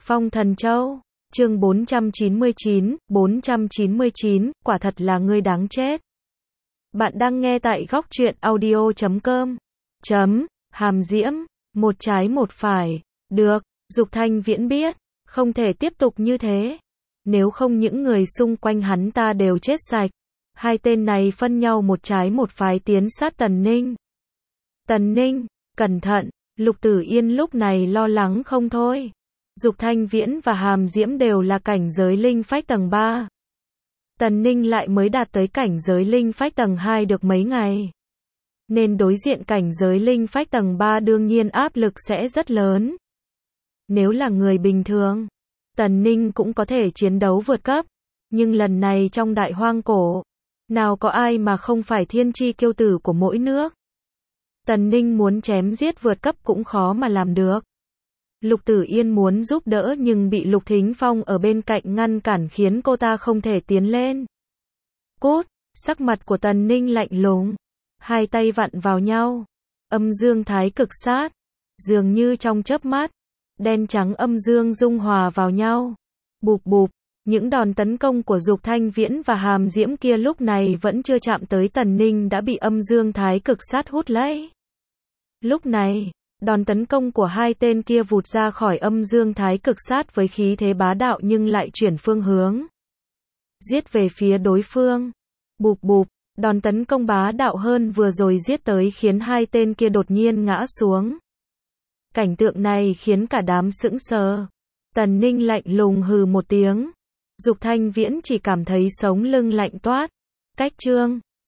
Phong Thần Châu, chương 499, quả thật là ngươi đáng chết. Bạn đang nghe tại góc truyện audio.com. Hàm Diễm, một trái một phải. Được, Dục Thanh Viễn biết, không thể tiếp tục như thế. Nếu không những người xung quanh hắn ta đều chết sạch. Hai tên này phân nhau một trái một phái tiến sát Tần Ninh. Tần Ninh, cẩn thận, Lục Tử Yên lúc này lo lắng không thôi. Dục Thanh Viễn và Hàm Diễm đều là cảnh giới linh phách tầng 3. Tần Ninh lại mới đạt tới cảnh giới linh phách tầng 2 được mấy ngày. Nên đối diện cảnh giới linh phách tầng 3 đương nhiên áp lực sẽ rất lớn. Nếu là người bình thường, Tần Ninh cũng có thể chiến đấu vượt cấp. Nhưng lần này trong đại hoang cổ, nào có ai mà không phải thiên chi kiêu tử của mỗi nước. Tần Ninh muốn chém giết vượt cấp cũng khó mà làm được. Lục Tử Yên muốn giúp đỡ nhưng bị Lục Thính Phong ở bên cạnh ngăn cản khiến cô ta không thể tiến lên. Cút, sắc mặt của Tần Ninh lạnh lùng, hai tay vặn vào nhau, âm dương thái cực sát, dường như trong chớp mắt, đen trắng âm dương dung hòa vào nhau. Bụp bụp, những đòn tấn công của Dục Thanh Viễn và Hàm Diễm kia lúc này vẫn chưa chạm tới Tần Ninh đã bị âm dương thái cực sát hút lấy. Lúc này, đòn tấn công của hai tên kia vụt ra khỏi âm dương thái cực sát với khí thế bá đạo nhưng lại chuyển phương hướng. Giết về phía đối phương. Bụp bụp, đòn tấn công bá đạo hơn vừa rồi giết tới khiến hai tên kia đột nhiên ngã xuống. Cảnh tượng này khiến cả đám sững sờ. Tần Ninh lạnh lùng hừ một tiếng. Dục Thanh Viễn chỉ cảm thấy sống lưng lạnh toát. Cách chương